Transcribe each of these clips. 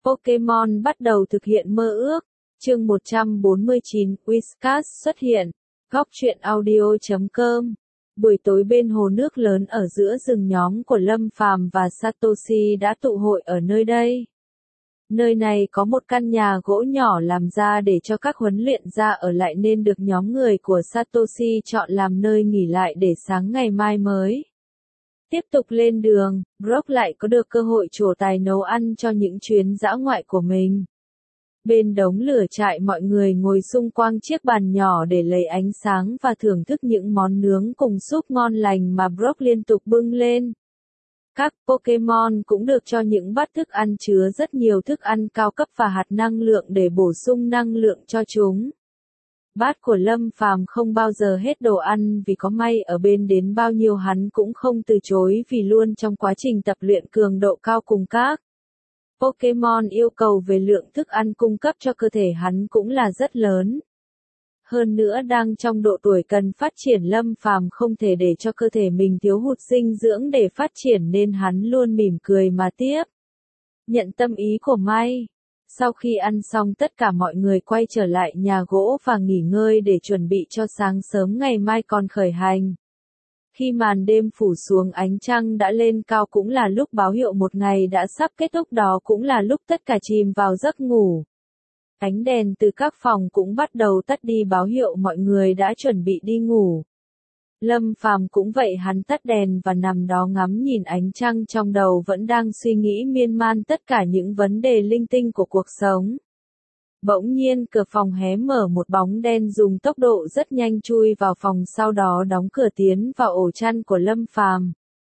Pokémon bắt đầu thực hiện mơ ước. Chương 149, Whiskas xuất hiện. Góc truyện audio.com. Buổi tối bên hồ nước lớn ở giữa rừng, nhóm của Lâm Phàm và Satoshi đã tụ hội ở nơi đây. Nơi này có một căn nhà gỗ nhỏ làm ra để cho các huấn luyện gia ở lại nên được nhóm người của Satoshi chọn làm nơi nghỉ lại để sáng ngày mai mới tiếp tục lên đường. Brock lại có được cơ hội trổ tài nấu ăn cho những chuyến dã ngoại của mình. Bên đống lửa trại, mọi người ngồi xung quanh chiếc bàn nhỏ để lấy ánh sáng và thưởng thức những món nướng cùng súp ngon lành mà Brock liên tục bưng lên. Các Pokémon cũng được cho những bát thức ăn chứa rất nhiều thức ăn cao cấp và hạt năng lượng để bổ sung năng lượng cho chúng. Bát của Lâm Phàm không bao giờ hết đồ ăn vì có May ở bên, đến bao nhiêu hắn cũng không từ chối vì luôn trong quá trình tập luyện cường độ cao cùng các Pokémon, yêu cầu về lượng thức ăn cung cấp cho cơ thể hắn cũng là rất lớn. Hơn nữa đang trong độ tuổi cần phát triển, Lâm Phàm không thể để cho cơ thể mình thiếu hụt dinh dưỡng để phát triển nên hắn luôn mỉm cười mà tiếp nhận tâm ý của May. Sau khi ăn xong, tất cả mọi người quay trở lại nhà gỗ và nghỉ ngơi để chuẩn bị cho sáng sớm ngày mai còn khởi hành. Khi màn đêm phủ xuống, ánh trăng đã lên cao, cũng là lúc báo hiệu một ngày đã sắp kết thúc, đó cũng là lúc tất cả chìm vào giấc ngủ. Ánh đèn từ các phòng cũng bắt đầu tắt đi, báo hiệu mọi người đã chuẩn bị đi ngủ. Lâm Phàm cũng vậy, hắn tắt đèn và nằm đó ngắm nhìn ánh trăng, trong đầu vẫn đang suy nghĩ miên man tất cả những vấn đề linh tinh của cuộc sống. Bỗng nhiên cửa phòng hé mở, một bóng đen dùng tốc độ rất nhanh chui vào phòng, sau đó đóng cửa tiến vào ổ chăn của Lâm Phàm.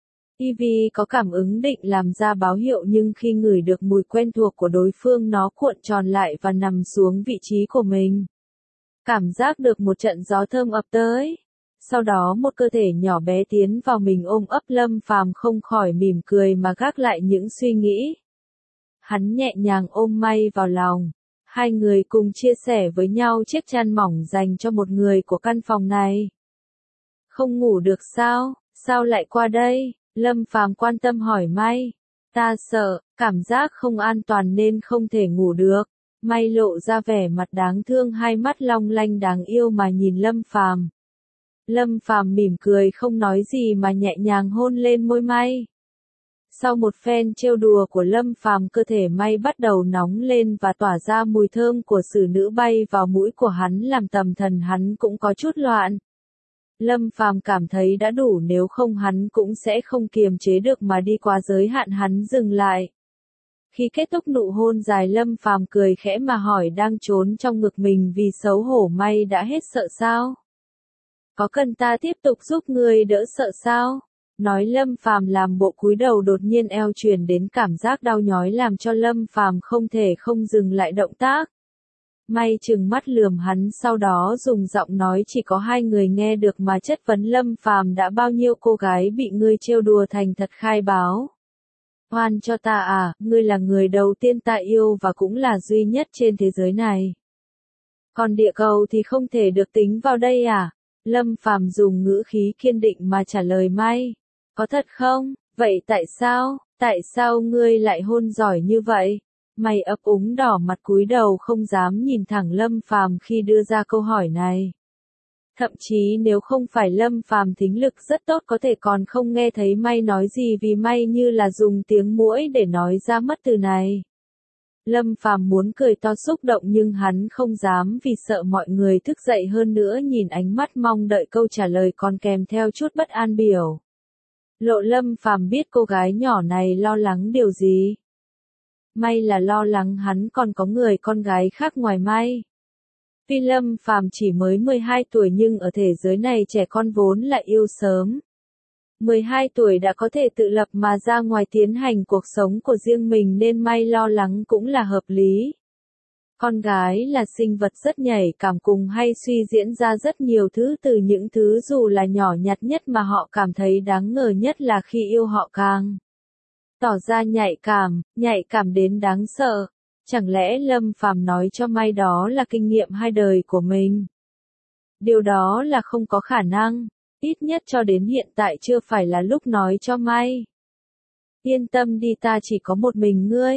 Eevee có cảm ứng định làm ra báo hiệu, nhưng khi ngửi được mùi quen thuộc của đối phương, nó cuộn tròn lại và nằm xuống vị trí của mình. Cảm giác được một trận gió thơm ập tới. Sau đó một cơ thể nhỏ bé tiến vào mình ôm ấp, Lâm Phàm không khỏi mỉm cười mà gác lại những suy nghĩ. Hắn nhẹ nhàng ôm May vào lòng. Hai người cùng chia sẻ với nhau chiếc chăn mỏng dành cho một người của căn phòng này. Không ngủ được sao? Sao lại qua đây? Lâm Phàm quan tâm hỏi May. Ta sợ, cảm giác không an toàn nên không thể ngủ được. May lộ ra vẻ mặt đáng thương, hai mắt long lanh đáng yêu mà nhìn Lâm Phàm. Lâm Phàm mỉm cười không nói gì mà nhẹ nhàng hôn lên môi May. Sau một phen trêu đùa của Lâm Phàm, cơ thể May bắt đầu nóng lên và tỏa ra mùi thơm của xử nữ bay vào mũi của hắn, làm tâm thần hắn cũng có chút loạn. Lâm Phàm cảm thấy đã đủ, nếu không hắn cũng sẽ không kiềm chế được mà đi quá giới hạn. Hắn dừng lại. Khi kết thúc nụ hôn dài, Lâm Phàm cười khẽ mà hỏi, đang trốn trong ngực mình vì xấu hổ May đã hết sợ sao? Có cần ta tiếp tục giúp ngươi đỡ sợ sao? Nói Lâm Phàm làm bộ cúi đầu, đột nhiên eo truyền đến cảm giác đau nhói làm cho Lâm Phàm không thể không dừng lại động tác. May trừng mắt lườm hắn, sau đó dùng giọng nói chỉ có hai người nghe được mà chất vấn Lâm Phàm, đã bao nhiêu cô gái bị ngươi trêu đùa thành thật khai báo. Oan cho ta à, ngươi là người đầu tiên ta yêu và cũng là duy nhất trên thế giới này. Còn địa cầu thì không thể được tính vào đây à? Lâm Phàm dùng ngữ khí kiên định mà trả lời May. Có thật không? Vậy tại sao ngươi lại hôn giỏi như vậy? May ấp úng đỏ mặt cúi đầu không dám nhìn thẳng Lâm Phàm khi đưa ra câu hỏi này. Thậm chí nếu không phải Lâm Phàm thính lực rất tốt có thể còn không nghe thấy May nói gì, vì May như là dùng tiếng muỗi để nói ra mất từ này. Lâm Phàm muốn cười to xúc động nhưng hắn không dám vì sợ mọi người thức dậy, hơn nữa nhìn ánh mắt mong đợi câu trả lời còn kèm theo chút bất an biểu lộ Lâm Phàm biết cô gái nhỏ này lo lắng điều gì. May là lo lắng hắn còn có người con gái khác ngoài May. Tuy Lâm Phàm chỉ mới 12 tuổi nhưng ở thế giới này trẻ con vốn là yêu sớm. 12 tuổi đã có thể tự lập mà ra ngoài tiến hành cuộc sống của riêng mình nên May lo lắng cũng là hợp lý. Con gái là sinh vật rất nhạy cảm, cùng hay suy diễn ra rất nhiều thứ, từ những thứ dù là nhỏ nhặt nhất mà họ cảm thấy đáng ngờ nhất là khi yêu họ càng tỏ ra nhạy cảm đến đáng sợ. Chẳng lẽ Lâm Phàm nói cho May đó là kinh nghiệm hai đời của mình? Điều đó là không có khả năng. Ít nhất cho đến hiện tại chưa phải là lúc nói cho May. Yên tâm đi, ta chỉ có một mình ngươi.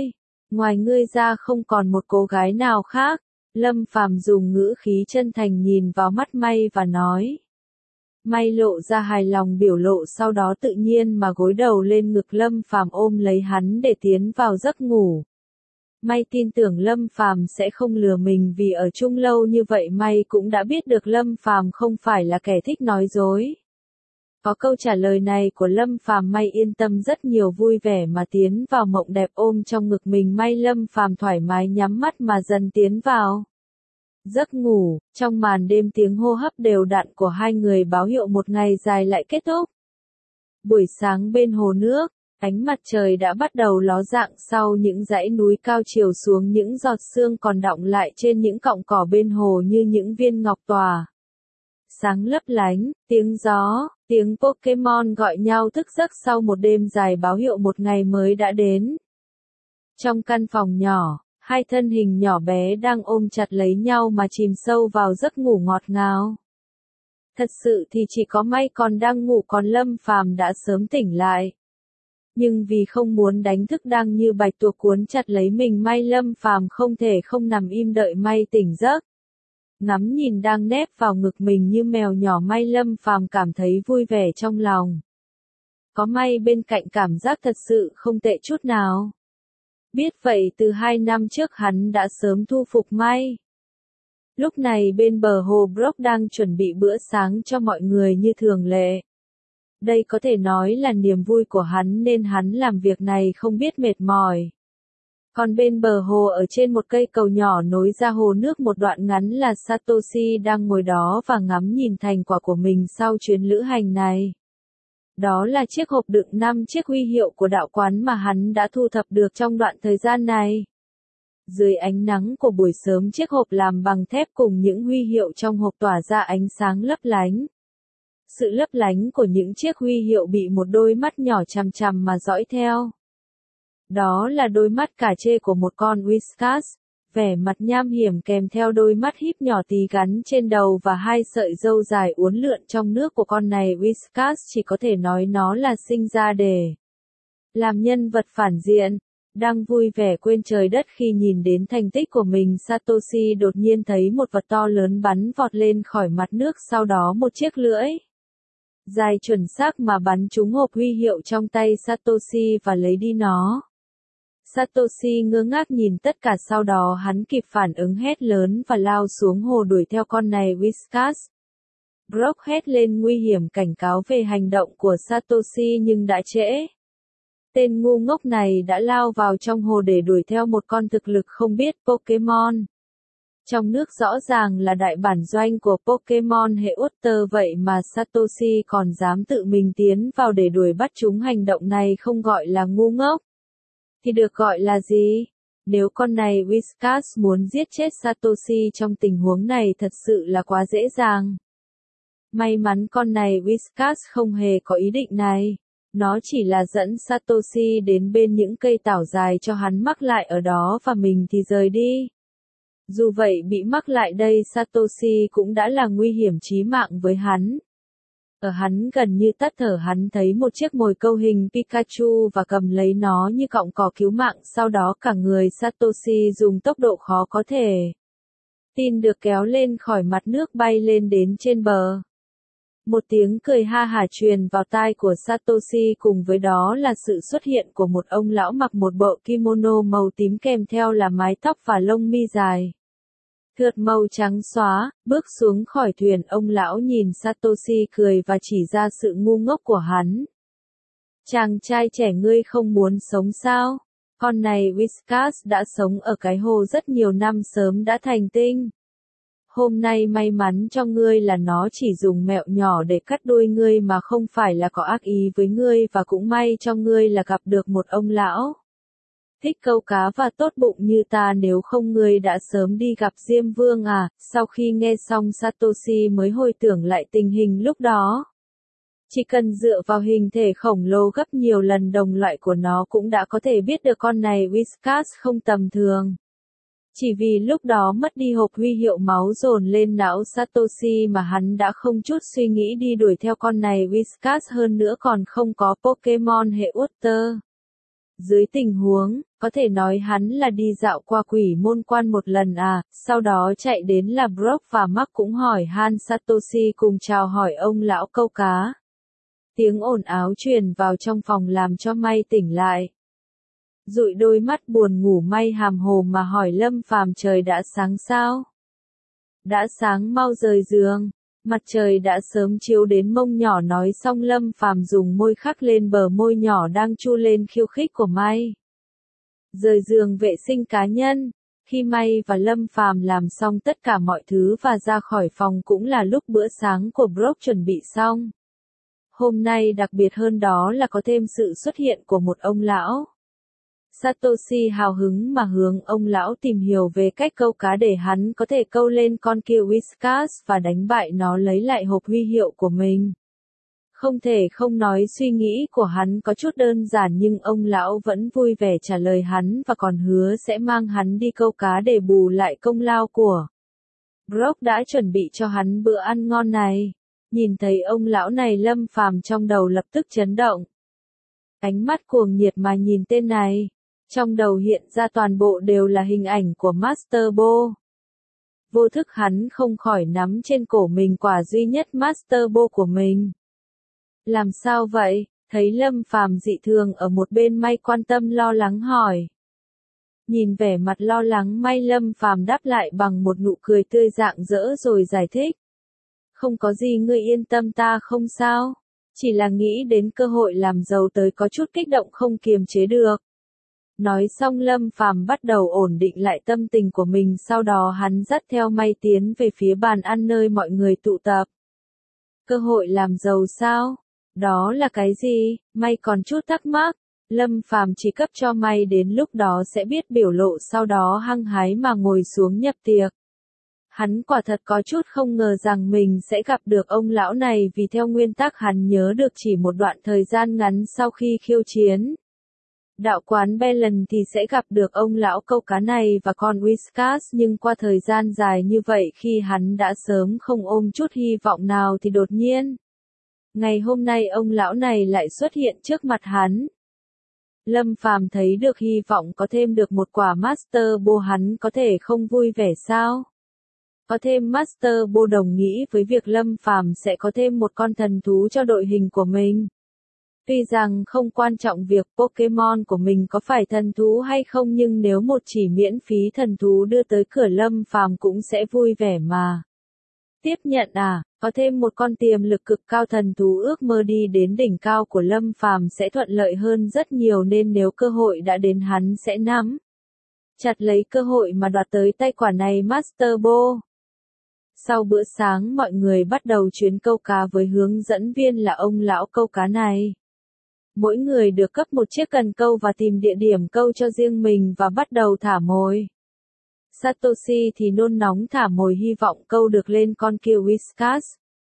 Ngoài ngươi ra không còn một cô gái nào khác. Lâm Phàm dùng ngữ khí chân thành nhìn vào mắt May và nói. May lộ ra hài lòng biểu lộ, sau đó tự nhiên mà gối đầu lên ngực Lâm Phàm ôm lấy hắn để tiến vào giấc ngủ. May tin tưởng Lâm Phàm sẽ không lừa mình, vì ở chung lâu như vậy May cũng đã biết được Lâm Phàm không phải là kẻ thích nói dối. Có câu trả lời này của Lâm Phàm, May yên tâm rất nhiều, vui vẻ mà tiến vào mộng đẹp ôm trong ngực mình May. Lâm Phàm thoải mái nhắm mắt mà dần tiến vào giấc ngủ. Trong màn đêm tiếng hô hấp đều đặn của hai người báo hiệu một ngày dài lại kết thúc. Buổi sáng bên hồ nước, ánh mặt trời đã bắt đầu ló dạng sau những dãy núi cao, chiều xuống những giọt sương còn đọng lại trên những cọng cỏ bên hồ như những viên ngọc tỏa sáng lấp lánh. Tiếng gió, tiếng Pokemon gọi nhau thức giấc sau một đêm dài báo hiệu một ngày mới đã đến. Trong căn phòng nhỏ, hai thân hình nhỏ bé đang ôm chặt lấy nhau mà chìm sâu vào giấc ngủ ngọt ngào. Thật sự thì chỉ có May còn đang ngủ, còn Lâm Phàm đã sớm tỉnh lại. Nhưng vì không muốn đánh thức đang như bạch tuộc cuốn chặt lấy mình May, Lâm Phàm không thể không nằm im đợi May tỉnh giấc. Ngắm nhìn đang nép vào ngực mình như mèo nhỏ May, Lâm Phàm cảm thấy vui vẻ trong lòng. Có May bên cạnh cảm giác thật sự không tệ chút nào. Biết vậy từ 2 năm trước hắn đã sớm thu phục May. Lúc này bên bờ hồ Brook đang chuẩn bị bữa sáng cho mọi người như thường lệ. Đây có thể nói là niềm vui của hắn nên hắn làm việc này không biết mệt mỏi. Còn bên bờ hồ ở trên một cây cầu nhỏ nối ra hồ nước một đoạn ngắn là Satoshi đang ngồi đó và ngắm nhìn thành quả của mình sau chuyến lữ hành này. Đó là chiếc hộp đựng 5 chiếc huy hiệu của đạo quán mà hắn đã thu thập được trong đoạn thời gian này. Dưới ánh nắng của buổi sớm, chiếc hộp làm bằng thép cùng những huy hiệu trong hộp tỏa ra ánh sáng lấp lánh. Sự lấp lánh của những chiếc huy hiệu bị một đôi mắt nhỏ chằm chằm mà dõi theo. Đó là đôi mắt cà chê của một con Whiskas, vẻ mặt nham hiểm kèm theo đôi mắt híp nhỏ tí gắn trên đầu và hai sợi râu dài uốn lượn trong nước của con này. Whiskas chỉ có thể nói nó là sinh ra để làm nhân vật phản diện. Đang vui vẻ quên trời đất khi nhìn đến thành tích của mình, Satoshi đột nhiên thấy một vật to lớn bắn vọt lên khỏi mặt nước, sau đó một chiếc lưỡi dài chuẩn xác mà bắn trúng hộp huy hiệu trong tay Satoshi và lấy đi nó. Satoshi ngơ ngác nhìn tất cả, sau đó hắn kịp phản ứng hét lớn và lao xuống hồ đuổi theo con này Whiskas. Brock hét lên nguy hiểm cảnh cáo về hành động của Satoshi nhưng đã trễ. Tên ngu ngốc này đã lao vào trong hồ để đuổi theo một con thực lực không biết Pokemon. Trong nước rõ ràng là đại bản doanh của Pokemon hệ Water, vậy mà Satoshi còn dám tự mình tiến vào để đuổi bắt chúng. Hành động này không gọi là ngu ngốc thì được gọi là gì? Nếu con này Whiskas muốn giết chết Satoshi trong tình huống này thật sự là quá dễ dàng. May mắn con này Whiskas không hề có ý định này. Nó chỉ là dẫn Satoshi đến bên những cây tảo dài cho hắn mắc lại ở đó và mình thì rời đi. Dù vậy bị mắc lại đây Satoshi cũng đã là nguy hiểm chí mạng với hắn. Ở hắn gần như tắt thở, hắn thấy một chiếc mồi câu hình Pikachu và cầm lấy nó như cọng cỏ cứu mạng, sau đó cả người Satoshi dùng tốc độ khó có thể tin được kéo lên khỏi mặt nước bay lên đến trên bờ. Một tiếng cười ha hả truyền vào tai của Satoshi, cùng với đó là sự xuất hiện của một ông lão mặc một bộ kimono màu tím kèm theo là mái tóc và lông mi dài thượt màu trắng xóa, bước xuống khỏi thuyền. Ông lão nhìn Satoshi cười và chỉ ra sự ngu ngốc của hắn. Chàng trai trẻ, ngươi không muốn sống sao? Con này Whiskas đã sống ở cái hồ rất nhiều năm, sớm đã thành tinh. Hôm nay may mắn cho ngươi là nó chỉ dùng mẹo nhỏ để cắt đuôi ngươi mà không phải là có ác ý với ngươi, và cũng may cho ngươi là gặp được một ông lão thích câu cá và tốt bụng như ta, nếu không ngươi đã sớm đi gặp Diêm Vương à. Sau khi nghe xong Satoshi mới hồi tưởng lại tình hình lúc đó. Chỉ cần dựa vào hình thể khổng lồ gấp nhiều lần đồng loại của nó cũng đã có thể biết được con này Whiskas không tầm thường. Chỉ vì lúc đó mất đi hộp huy hiệu, máu dồn lên não Satoshi mà hắn đã không chút suy nghĩ đi đuổi theo con này Whiskas, hơn nữa còn không có Pokemon hệ Water. Dưới tình huống, có thể nói hắn là đi dạo qua quỷ môn quan một lần à, sau đó chạy đến là Brock và Mark cũng hỏi Han Satoshi cùng chào hỏi ông lão câu cá. Tiếng ồn ào truyền vào trong phòng làm cho May tỉnh lại. Dụi đôi mắt buồn ngủ May hàm hồ mà hỏi Lâm Phàm trời đã sáng sao? Đã sáng mau rời giường. Mặt trời đã sớm chiếu đến mông nhỏ nói xong Lâm Phàm dùng môi khắc lên bờ môi nhỏ đang chu lên khiêu khích của May. Rời giường vệ sinh cá nhân. Khi May và Lâm Phàm làm xong tất cả mọi thứ và ra khỏi phòng cũng là lúc bữa sáng của Brock chuẩn bị xong. Hôm nay đặc biệt hơn đó là có thêm sự xuất hiện của một ông lão. Satoshi hào hứng mà hướng ông lão tìm hiểu về cách câu cá để hắn có thể câu lên con kia Whiskas và đánh bại nó lấy lại hộp huy hiệu của mình. Không thể không nói suy nghĩ của hắn có chút đơn giản nhưng ông lão vẫn vui vẻ trả lời hắn và còn hứa sẽ mang hắn đi câu cá để bù lại công lao của. Brock đã chuẩn bị cho hắn bữa ăn ngon này. Nhìn thấy ông lão này Lâm Phàm trong đầu lập tức chấn động. Ánh mắt cuồng nhiệt mà nhìn tên này. Trong đầu hiện ra toàn bộ đều là hình ảnh của Master Bo. Vô thức hắn không khỏi nắm trên cổ mình quả duy nhất Master Bo của mình. Làm sao vậy? Thấy Lâm Phàm dị thường ở một bên May quan tâm lo lắng hỏi. Nhìn vẻ mặt lo lắng May Lâm Phàm đáp lại bằng một nụ cười tươi rạng rỡ rồi giải thích. Không có gì ngươi yên tâm ta không sao. Chỉ là nghĩ đến cơ hội làm giàu tới có chút kích động không kiềm chế được. Nói xong Lâm Phàm bắt đầu ổn định lại tâm tình của mình sau đó hắn dắt theo May tiến về phía bàn ăn nơi mọi người tụ tập. Cơ hội làm giàu sao? Đó là cái gì? May còn chút thắc mắc. Lâm Phàm chỉ cấp cho May đến lúc đó sẽ biết biểu lộ sau đó hăng hái mà ngồi xuống nhập tiệc. Hắn quả thật có chút không ngờ rằng mình sẽ gặp được ông lão này vì theo nguyên tắc hắn nhớ được chỉ một đoạn thời gian ngắn sau khi khiêu chiến. Đạo quán Belen thì sẽ gặp được ông lão câu cá này và con Whiskas nhưng qua thời gian dài như vậy khi hắn đã sớm không ôm chút hy vọng nào thì đột nhiên. Ngày hôm nay ông lão này lại xuất hiện trước mặt hắn. Lâm Phàm thấy được hy vọng có thêm được một quả Master Bo hắn có thể không vui vẻ sao? Có thêm Master Bo đồng nghĩa với việc Lâm Phàm sẽ có thêm một con thần thú cho đội hình của mình. Tuy rằng không quan trọng việc Pokemon của mình có phải thần thú hay không nhưng nếu một chỉ miễn phí thần thú đưa tới cửa Lâm Phàm cũng sẽ vui vẻ mà. Tiếp nhận à, có thêm một con tiềm lực cực cao thần thú ước mơ đi đến đỉnh cao của Lâm Phàm sẽ thuận lợi hơn rất nhiều nên nếu cơ hội đã đến hắn sẽ nắm chặt lấy cơ hội mà đoạt tới tay quả này Master Bo. Sau bữa sáng mọi người bắt đầu chuyến câu cá với hướng dẫn viên là ông lão câu cá này. Mỗi người được cấp một chiếc cần câu và tìm địa điểm câu cho riêng mình và bắt đầu thả mồi. Satoshi thì nôn nóng thả mồi hy vọng câu được lên con kia Whiskas.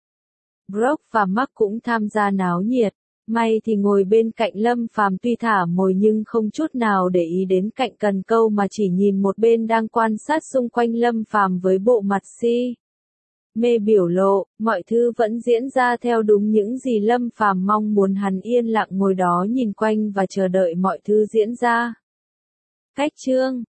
Brock và Mark cũng tham gia náo nhiệt. May thì ngồi bên cạnh Lâm Phàm tuy thả mồi nhưng không chút nào để ý đến cạnh cần câu mà chỉ nhìn một bên đang quan sát xung quanh Lâm Phàm với bộ mặt si mê biểu lộ, mọi thứ vẫn diễn ra theo đúng những gì Lâm Phàm mong muốn hắn yên lặng ngồi đó nhìn quanh và chờ đợi mọi thứ diễn ra. Cách chương